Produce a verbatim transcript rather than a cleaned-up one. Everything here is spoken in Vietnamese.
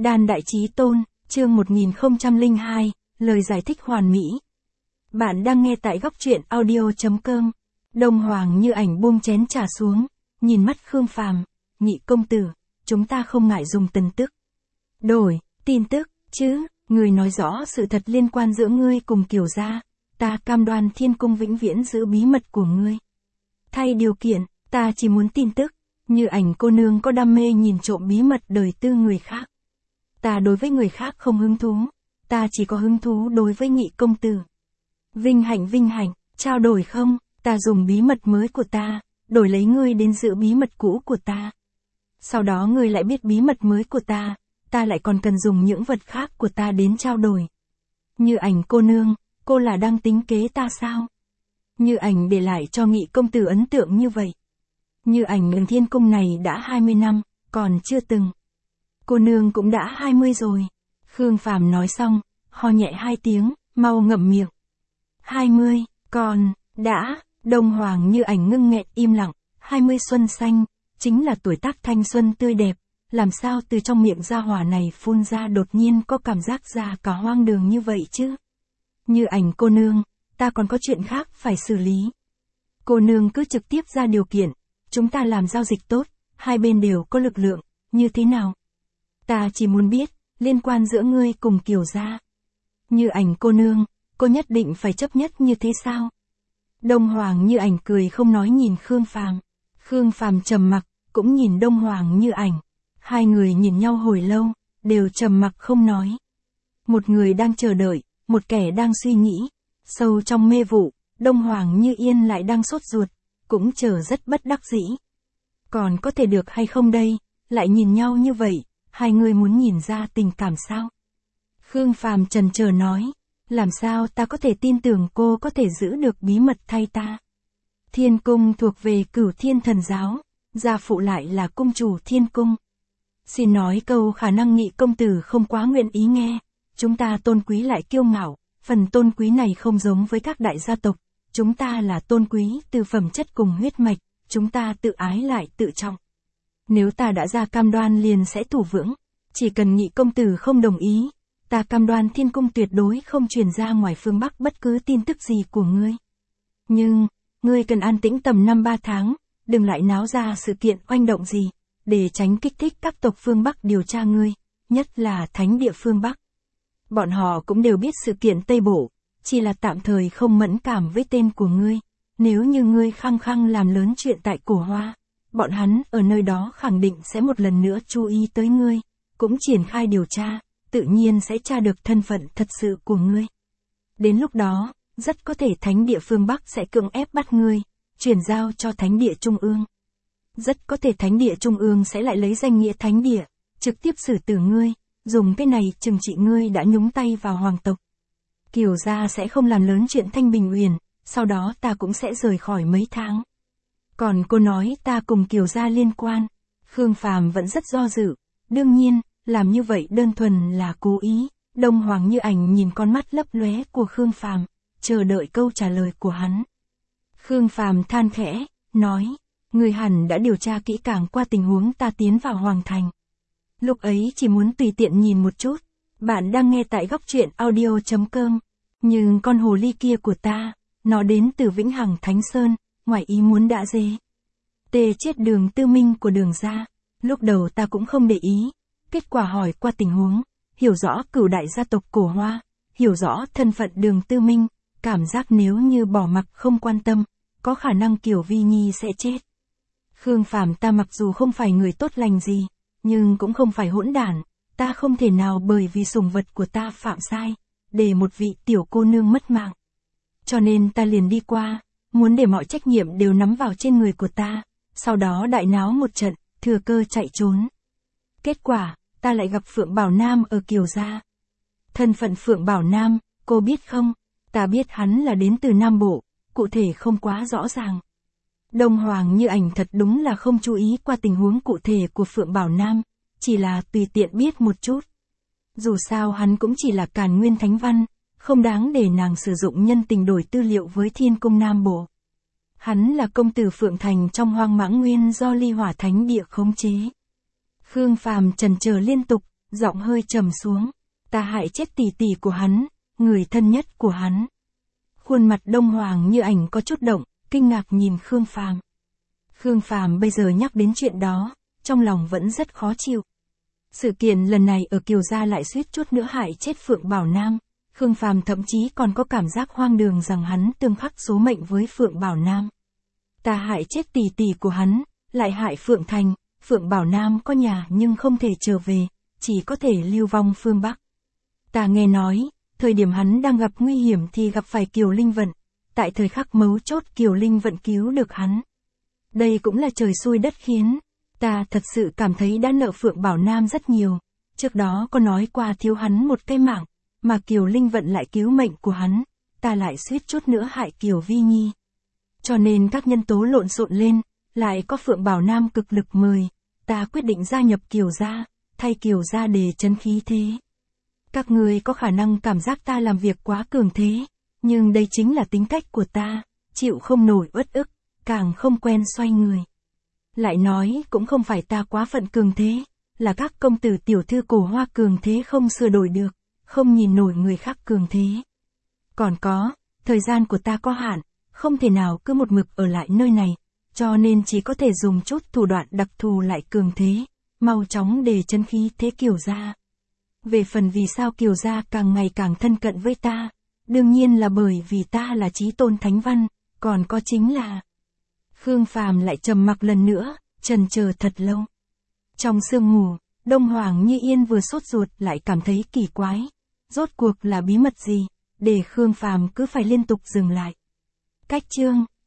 Đan Đại Chí Tôn, chương một nghìn không trăm lẻ hai, lời giải thích hoàn mỹ. Bạn đang nghe tại góc truyện audio.com. Đông Hoàng Như Ảnh buông chén trà xuống, nhìn mắt Khương Phàm, Nhị công tử, chúng ta không ngại dùng tin tức. Đổi, tin tức, chứ, người nói rõ sự thật liên quan giữa ngươi cùng Kiều gia, ta cam đoan Thiên Cung vĩnh viễn giữ bí mật của ngươi. Thay điều kiện, ta chỉ muốn tin tức, Như Ảnh cô nương có đam mê nhìn trộm bí mật đời tư người khác. Ta đối với người khác không hứng thú, ta chỉ có hứng thú đối với Nhị công tử. Vinh hạnh vinh hạnh, trao đổi không, ta dùng bí mật mới của ta, đổi lấy ngươi đến giữ bí mật cũ của ta. Sau đó ngươi lại biết bí mật mới của ta, ta lại còn cần dùng những vật khác của ta đến trao đổi. Như Ảnh cô nương, cô là đang tính kế ta sao? Như Ảnh để lại cho Nhị công tử ấn tượng như vậy. Như Ảnh ở Thiên Cung này đã hai mươi năm, còn chưa từng. Cô nương cũng đã hai mươi rồi. Khương Phàm nói xong, ho nhẹ hai tiếng, mau ngậm miệng. hai mươi, còn, đã, Đông Hoàng Như Ảnh ngưng nghẹn im lặng, hai mươi xuân xanh, chính là tuổi tác thanh xuân tươi đẹp, làm sao từ trong miệng gia hỏa này phun ra đột nhiên có cảm giác ra cả hoang đường như vậy chứ? Như Ảnh cô nương, ta còn có chuyện khác phải xử lý. Cô nương cứ trực tiếp ra điều kiện, chúng ta làm giao dịch tốt, hai bên đều có lực lượng, như thế nào? Ta chỉ muốn biết, liên quan giữa ngươi cùng Kiều gia. Như Ảnh cô nương, cô nhất định phải chấp nhất như thế sao? Đông Hoàng Như Ảnh cười không nói nhìn Khương Phàm. Khương Phàm trầm mặc, cũng nhìn Đông Hoàng Như Ảnh. Hai người nhìn nhau hồi lâu, đều trầm mặc không nói. Một người đang chờ đợi, một kẻ đang suy nghĩ. Sâu trong mê vụ, Đông Hoàng Như Yên lại đang sốt ruột, cũng chờ rất bất đắc dĩ. Còn có thể được hay không đây, lại nhìn nhau như vậy, hai người muốn nhìn ra tình cảm sao? Khương Phàm chần chờ nói, làm sao ta có thể tin tưởng cô có thể giữ được bí mật thay ta? Thiên Cung thuộc về Cửu Thiên Thần Giáo, gia phụ lại là cung chủ Thiên Cung. Xin nói câu khả năng Nhị công tử không quá nguyện ý nghe, chúng ta tôn quý lại kiêu ngạo, phần tôn quý này không giống với các đại gia tộc, chúng ta là tôn quý từ phẩm chất cùng huyết mạch, chúng ta tự ái lại tự trọng. Nếu ta đã ra cam đoan liền sẽ thủ vững, chỉ cần Nhị công tử không đồng ý, ta cam đoan Thiên Cung tuyệt đối không truyền ra ngoài phương Bắc bất cứ tin tức gì của ngươi. Nhưng, ngươi cần an tĩnh tầm năm ba tháng, đừng lại náo ra sự kiện oanh động gì, để tránh kích thích các tộc phương Bắc điều tra ngươi, nhất là thánh địa phương Bắc. Bọn họ cũng đều biết sự kiện Tây Bộ, chỉ là tạm thời không mẫn cảm với tên của ngươi. Nếu như ngươi khăng khăng làm lớn chuyện tại Cổ Hoa, bọn hắn ở nơi đó khẳng định sẽ một lần nữa chú ý tới ngươi, cũng triển khai điều tra, tự nhiên sẽ tra được thân phận thật sự của ngươi. Đến lúc đó, rất có thể thánh địa phương Bắc sẽ cưỡng ép bắt ngươi, chuyển giao cho thánh địa trung ương. Rất có thể thánh địa trung ương sẽ lại lấy danh nghĩa thánh địa, trực tiếp xử tử ngươi, dùng cái này trừng trị ngươi đã nhúng tay vào hoàng tộc. Kiều gia sẽ không làm lớn chuyện Thanh Bình Uyển, sau đó ta cũng sẽ rời khỏi mấy tháng. Còn cô nói ta cùng Kiều gia liên quan, Khương Phàm vẫn rất do dự, đương nhiên, làm như vậy đơn thuần là cố ý. Đông Hoàng Như Ảnh nhìn con mắt lấp lóe của Khương Phàm, chờ đợi câu trả lời của hắn. Khương Phàm than khẽ, nói, người hẳn đã điều tra kỹ càng qua tình huống ta tiến vào Hoàng Thành. Lúc ấy chỉ muốn tùy tiện nhìn một chút, bạn đang nghe tại góc truyện audio.com, nhưng con hồ ly kia của ta, nó đến từ Vĩnh Hằng Thánh Sơn, ngoài ý muốn đã dê. Tê chết Đường Tư Minh của Đường gia, lúc đầu ta cũng không để ý, kết quả hỏi qua tình huống, hiểu rõ cửu đại gia tộc Cổ Hoa, hiểu rõ thân phận Đường Tư Minh, cảm giác nếu như bỏ mặc không quan tâm, có khả năng Kiều Vi Nhi sẽ chết. Khương Phàm ta mặc dù không phải người tốt lành gì, nhưng cũng không phải hỗn đản, ta không thể nào bởi vì sủng vật của ta phạm sai, để một vị tiểu cô nương mất mạng. Cho nên ta liền đi qua, muốn để mọi trách nhiệm đều nắm vào trên người của ta, sau đó đại náo một trận, thừa cơ chạy trốn. Kết quả, ta lại gặp Phượng Bảo Nam ở Kiều gia. Thân phận Phượng Bảo Nam, cô biết không? Ta biết hắn là đến từ Nam Bộ, cụ thể không quá rõ ràng. Đông Hoàng Như Ảnh thật đúng là không chú ý qua tình huống cụ thể của Phượng Bảo Nam, chỉ là tùy tiện biết một chút. Dù sao hắn cũng chỉ là Càn Nguyên Thánh Văn, không đáng để nàng sử dụng nhân tình đổi tư liệu với Thiên Cung Nam Bộ. Hắn là công tử Phượng Thành trong Hoang Mãng Nguyên do Ly Hỏa Thánh Địa khống chế. Khương Phàm trần chờ liên tục, giọng hơi trầm xuống. Ta hại chết tỷ tỷ của hắn, người thân nhất của hắn. Khuôn mặt Đông Hoàng Như Ảnh có chút động, kinh ngạc nhìn Khương Phàm. Khương Phàm bây giờ nhắc đến chuyện đó, trong lòng vẫn rất khó chịu. Sự kiện lần này ở Kiều gia lại suýt chút nữa hại chết Phượng Bảo Nam. Khương Phàm thậm chí còn có cảm giác hoang đường rằng hắn tương khắc số mệnh với Phượng Bảo Nam. Ta hại chết tỷ tỷ của hắn, lại hại Phượng Thành, Phượng Bảo Nam có nhà nhưng không thể trở về, chỉ có thể lưu vong phương Bắc. Ta nghe nói, thời điểm hắn đang gặp nguy hiểm thì gặp phải Kiều Linh Vận, tại thời khắc mấu chốt Kiều Linh Vận cứu được hắn. Đây cũng là trời xui đất khiến, ta thật sự cảm thấy đã nợ Phượng Bảo Nam rất nhiều, trước đó có nói qua thiếu hắn một cái mạng, mà Kiều Linh Vận lại cứu mệnh của hắn, ta lại suýt chút nữa hại Kiều Vi Nhi. Cho nên các nhân tố lộn xộn lên, lại có Phượng Bảo Nam cực lực mời, ta quyết định gia nhập Kiều gia, thay Kiều gia để trấn khí thế. Các người có khả năng cảm giác ta làm việc quá cường thế, nhưng đây chính là tính cách của ta, chịu không nổi uất ức, càng không quen xoay người. Lại nói cũng không phải ta quá phận cường thế, là các công tử tiểu thư cổ hoa cường thế không sửa đổi được, không nhìn nổi người khác cường thế. Còn có, thời gian của ta có hạn, không thể nào cứ một mực ở lại nơi này, cho nên chỉ có thể dùng chút thủ đoạn đặc thù lại cường thế, mau chóng để chân khí thế Kiều gia. Về phần vì sao Kiều gia càng ngày càng thân cận với ta, đương nhiên là bởi vì ta là chí tôn thánh văn, còn có chính là... Khương Phàm lại trầm mặc lần nữa, chần chờ thật lâu. Trong sương ngủ, Đông Hoàng Như Yên vừa sốt ruột lại cảm thấy kỳ quái. Rốt cuộc là bí mật gì, để Khương Phàm cứ phải liên tục dừng lại. Cách chương